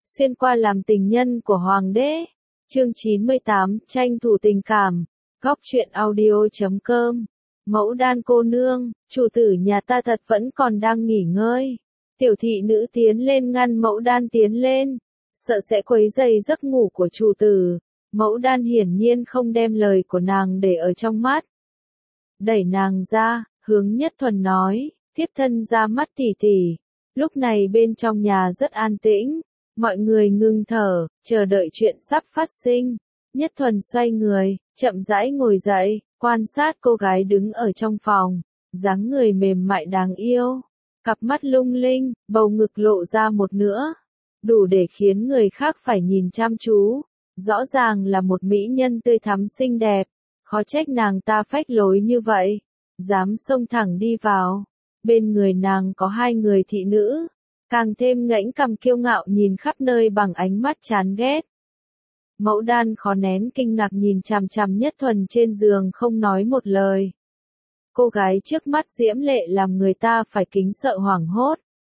xuyên qua làm tình nhân của hoàng đế. Chương 98, tranh thủ tình cảm. Góc truyện audio.com. Mẫu Đan cô nương, chủ tử nhà ta thật vẫn còn đang nghỉ ngơi. Tiểu thị nữ tiến lên ngăn Mẫu Đan tiến lên, sợ sẽ quấy rầy giấc ngủ của chủ tử. Mẫu Đan hiển nhiên không đem lời của nàng để ở trong mắt. Đẩy nàng ra, hướng Nhất Thuần nói, tiếp thân ra mắt tỷ tỷ. Lúc này bên trong nhà rất an tĩnh, mọi người ngưng thở, chờ đợi chuyện sắp phát sinh. Nhất Thuần xoay người, chậm rãi ngồi dậy, quan sát cô gái đứng ở trong phòng, dáng người mềm mại đáng yêu, cặp mắt lung linh, bầu ngực lộ ra một nửa, đủ để khiến người khác phải nhìn chăm chú. Rõ ràng là một mỹ nhân tươi thắm xinh đẹp, khó trách nàng ta phách lối như vậy, dám xông thẳng đi vào. Bên người nàng có hai người thị nữ, càng thêm ngẩng cằm kiêu ngạo nhìn khắp nơi bằng ánh mắt chán ghét. Mẫu Đan khó nén kinh ngạc nhìn chằm chằm Nhất Thuần trên giường không nói một lời. Cô gái trước mắt diễm lệ làm người ta phải kính sợ hoảng hốt.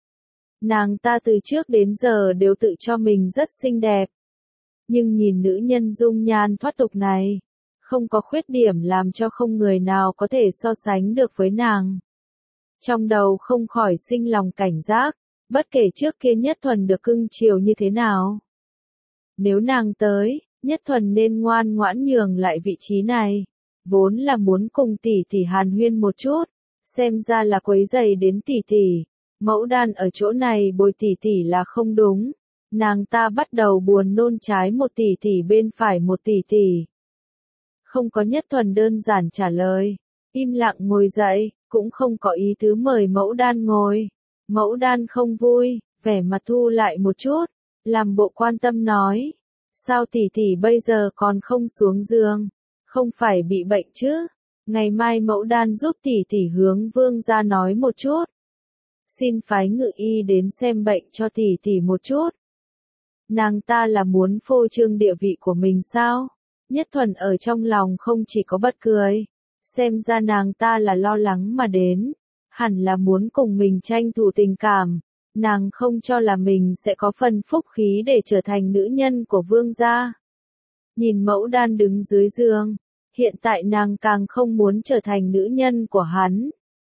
Nàng ta từ trước đến giờ đều tự cho mình rất xinh đẹp. Nhưng nhìn nữ nhân dung nhan thoát tục này, không có khuyết điểm làm cho không người nào có thể so sánh được với nàng. Trong đầu không khỏi sinh lòng cảnh giác, bất kể trước kia Nhất Thuần được cưng chiều như thế nào. Nếu nàng tới, Nhất Thuần nên ngoan ngoãn nhường lại vị trí này. Vốn là muốn cùng tỷ tỷ hàn huyên một chút, xem ra là quấy rầy đến tỷ tỷ. Mẫu Đan ở chỗ này bồi tỷ tỷ là không đúng. Nàng ta bắt đầu buồn nôn trái một tỷ tỷ bên phải một tỷ tỷ. Không có Nhất Thuần đơn giản trả lời, im lặng ngồi dậy, cũng không có ý tứ mời Mẫu Đan ngồi. Mẫu Đan không vui, vẻ mặt thu lại một chút, làm bộ quan tâm nói, sao tỷ tỷ bây giờ còn không xuống giường, không phải bị bệnh chứ? Ngày mai Mẫu Đan giúp tỷ tỷ hướng vương gia nói một chút. Xin phái ngự y đến xem bệnh cho tỷ tỷ một chút. Nàng ta là muốn phô trương địa vị của mình sao? Nhất Thuần ở trong lòng không chỉ có bật cười, xem ra nàng ta là lo lắng mà đến, hẳn là muốn cùng mình tranh thủ tình cảm. Nàng không cho là mình sẽ có phần phúc khí để trở thành nữ nhân của vương gia. Nhìn Mẫu Đan đứng dưới giường, hiện tại nàng càng không muốn trở thành nữ nhân của hắn.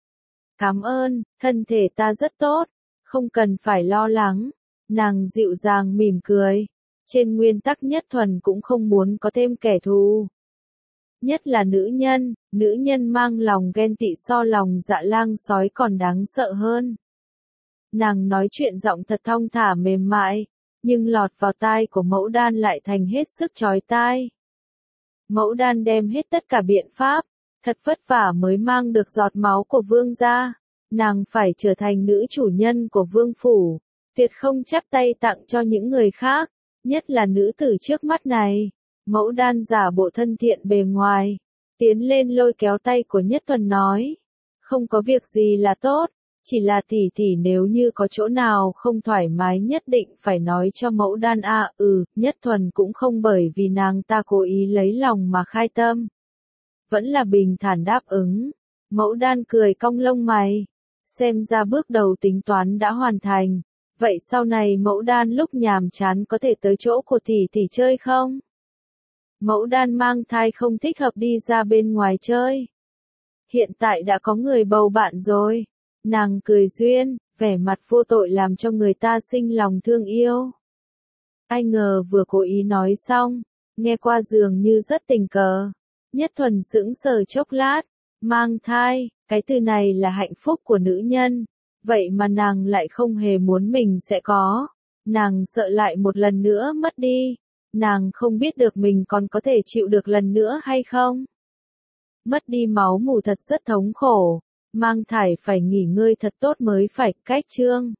Cảm ơn, thân thể ta rất tốt, không cần phải lo lắng. Nàng dịu dàng mỉm cười. Trên nguyên tắc Nhất Thuần cũng không muốn có thêm kẻ thù. Nhất là nữ nhân mang lòng ghen tị so lòng dạ lang sói còn đáng sợ hơn. Nàng nói chuyện giọng thật thong thả mềm mại, nhưng lọt vào tai của Mẫu Đan lại thành hết sức chói tai. Mẫu Đan đem hết tất cả biện pháp, thật vất vả mới mang được giọt máu của vương gia. Nàng phải trở thành nữ chủ nhân của vương phủ, tuyệt không chắp tay tặng cho những người khác, nhất là nữ tử trước mắt này. Mẫu Đan giả bộ thân thiện bề ngoài, tiến lên lôi kéo tay của Nhất Thuần nói, không có việc gì là tốt, chỉ là tỷ tỷ nếu như có chỗ nào không thoải mái nhất định phải nói cho Mẫu Đan a. Nhất Thuần cũng không bởi vì nàng ta cố ý lấy lòng mà khai tâm, vẫn là bình thản đáp ứng. Mẫu Đan cười cong lông mày, xem ra bước đầu tính toán đã hoàn thành. Vậy sau này Mẫu Đan lúc nhàm chán có thể tới chỗ của tỷ tỷ chơi không? Mẫu Đan mang thai không thích hợp đi ra bên ngoài chơi. Hiện tại đã có người bầu bạn rồi. Nàng cười duyên, vẻ mặt vô tội làm cho người ta sinh lòng thương yêu. Ai ngờ vừa cố ý nói xong, nghe qua dường như rất tình cờ. Nhất Thuần sững sờ chốc lát, mang thai, cái từ này là hạnh phúc của nữ nhân. Vậy mà nàng lại không hề muốn mình sẽ có. Nàng sợ lại một lần nữa mất đi. Nàng không biết được mình còn có thể chịu được lần nữa hay không. Mất đi máu mủ thật rất thống khổ. Mang thai phải nghỉ ngơi thật tốt mới phải. Cách chương